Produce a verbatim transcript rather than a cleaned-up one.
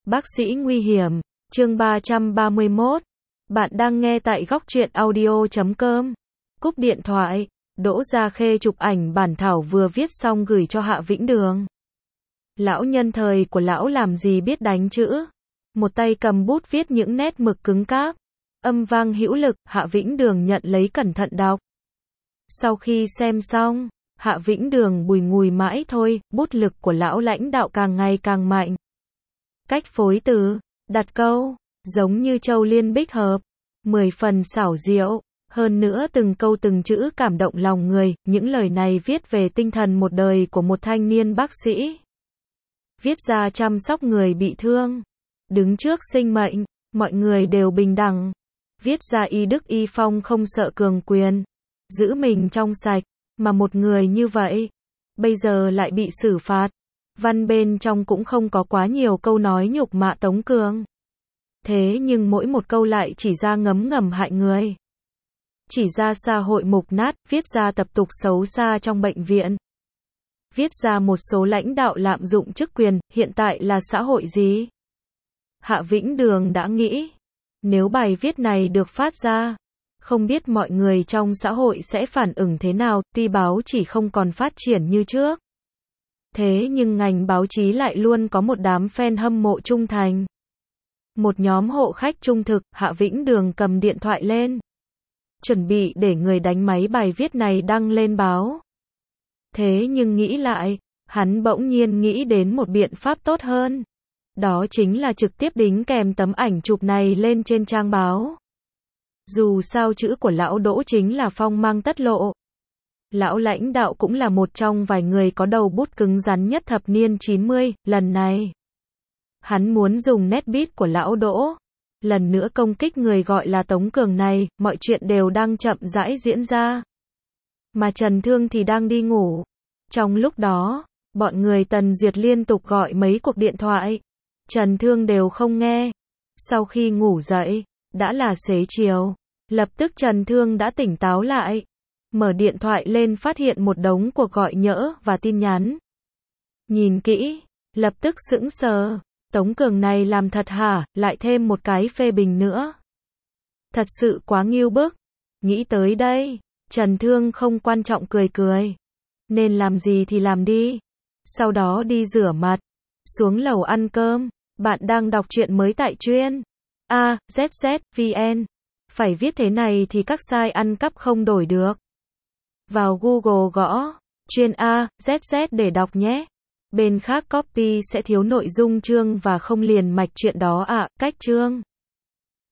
Bác sĩ nguy hiểm, chương ba trăm ba mươi mốt. Bạn đang nghe tại góc truyện audio chấm com. Cúp điện thoại, Đỗ Gia Khê chụp ảnh bản thảo vừa viết xong gửi cho Hạ Vĩnh Đường. Lão nhân thời của lão làm gì biết đánh chữ. Một tay cầm bút viết những nét mực cứng cáp. Âm vang hữu lực, Hạ Vĩnh Đường nhận lấy cẩn thận đọc. Sau khi xem xong, Hạ Vĩnh Đường bùi ngùi mãi thôi, bút lực của lão lãnh đạo càng ngày càng mạnh. Cách phối từ, đặt câu, giống như châu liên bích hợp, mười phần xảo diệu, hơn nữa từng câu từng chữ cảm động lòng người, những lời này viết về tinh thần một đời của một thanh niên bác sĩ. Viết ra chăm sóc người bị thương, đứng trước sinh mệnh, mọi người đều bình đẳng. Viết ra y đức y phong không sợ cường quyền, giữ mình trong sạch, mà một người như vậy, bây giờ lại bị xử phạt. Văn bên trong cũng không có quá nhiều câu nói nhục mạ Tống Cường. Thế nhưng mỗi một câu lại chỉ ra ngấm ngầm hại người. Chỉ ra xã hội mục nát, viết ra tập tục xấu xa trong bệnh viện. Viết ra một số lãnh đạo lạm dụng chức quyền, hiện tại là xã hội gì? Hạ Vĩnh Đường đã nghĩ, nếu bài viết này được phát ra, không biết mọi người trong xã hội sẽ phản ứng thế nào, tuy báo chỉ không còn phát triển như trước. Thế nhưng ngành báo chí lại luôn có một đám fan hâm mộ trung thành. Một nhóm hộ khách trung thực, Hạ Vĩnh Đường cầm điện thoại lên. Chuẩn bị để người đánh máy bài viết này đăng lên báo. Thế nhưng nghĩ lại, hắn bỗng nhiên nghĩ đến một biện pháp tốt hơn. Đó chính là trực tiếp đính kèm tấm ảnh chụp này lên trên trang báo. Dù sao chữ của lão Đỗ chính là phong mang tất lộ. Lão lãnh đạo cũng là một trong vài người có đầu bút cứng rắn nhất thập niên chín mươi, lần này. Hắn muốn dùng nét bút của lão Đỗ. Lần nữa công kích người gọi là Tống Cường này, mọi chuyện đều đang chậm rãi diễn ra. Mà Trần Thương thì đang đi ngủ. Trong lúc đó, bọn người Tần Duyệt liên tục gọi mấy cuộc điện thoại. Trần Thương đều không nghe. Sau khi ngủ dậy, đã là xế chiều. Lập tức Trần Thương đã tỉnh táo lại. Mở điện thoại lên phát hiện một đống cuộc gọi nhỡ và tin nhắn. Nhìn kỹ, lập tức sững sờ. Tống Cường này làm thật hả, lại thêm một cái phê bình nữa. Thật sự quá ngưu bức. Nghĩ tới đây, Trần Thương không quan trọng cười cười. Nên làm gì thì làm đi. Sau đó đi rửa mặt, xuống lầu ăn cơm. Bạn đang đọc truyện mới tại chuyên A Z Z V N. Phải viết thế này thì các site ăn cắp không đổi được. Vào Google gõ chuyên A Z Z để đọc nhé. Bên khác copy sẽ thiếu nội dung chương và không liền mạch chuyện đó ạ. À, cách chương